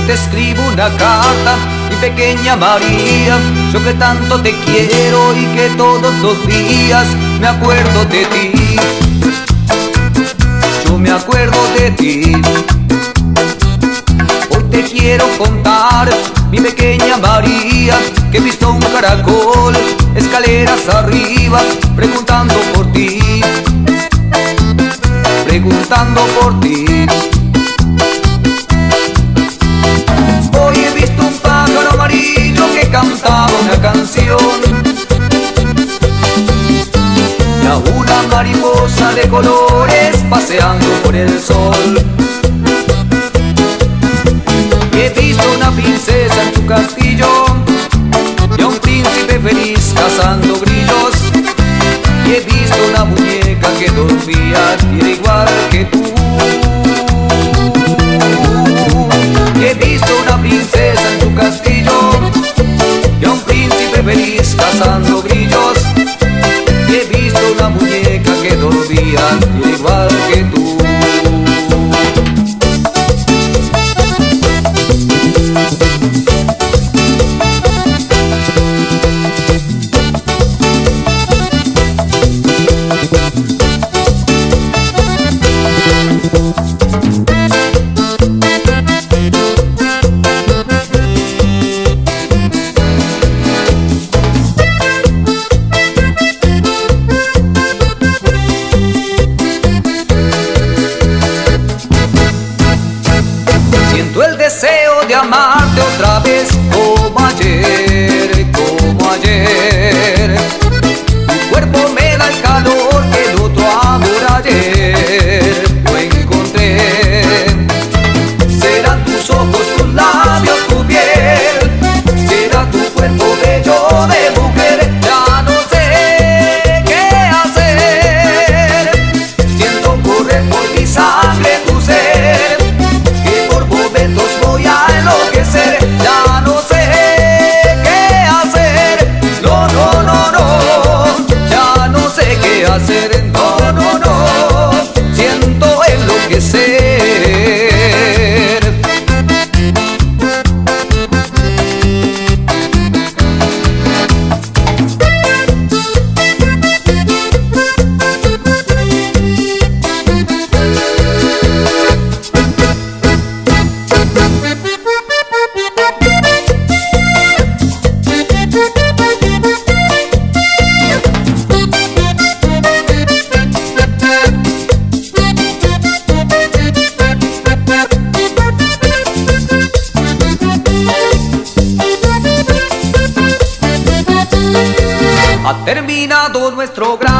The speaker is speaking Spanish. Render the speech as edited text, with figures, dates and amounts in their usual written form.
te escribo una carta, mi pequeña María. Yo que tanto te quiero y que todos los días me acuerdo de ti. Yo me acuerdo de ti. Hoy te quiero contar, mi pequeña María, que he visto un caracol escaleras arriba preguntando por ti, preguntando por ti. Hoy he visto un pájaro amarillo que cantaba una canción, y a una mariposa de colores paseando por el sol. He visto una princesa en su castillo y a un príncipe feliz cazando grillos. Y he visto una muñeca que dormía y era igual que tú. He visto una princesa en su castillo y a un príncipe feliz cazando grillos. Y he visto una muñeca que dormía y era igual que tú. Siento el deseo de amarte otra vez como ayer, como ayer. Tu cuerpo me da el calor que el otro amor ayer lo encontré. Serán tus ojos, tus labios, tu piel, será tu cuerpo bello de mujer. Ya no sé qué hacer, siento correr por mi sangre tu ser, que por momentos voy a enloquecer. Ya no sé qué hacer, no, no, no, no. Ya no sé qué hacer, no, no, no. Siento enloquecer. Ha terminado nuestro gran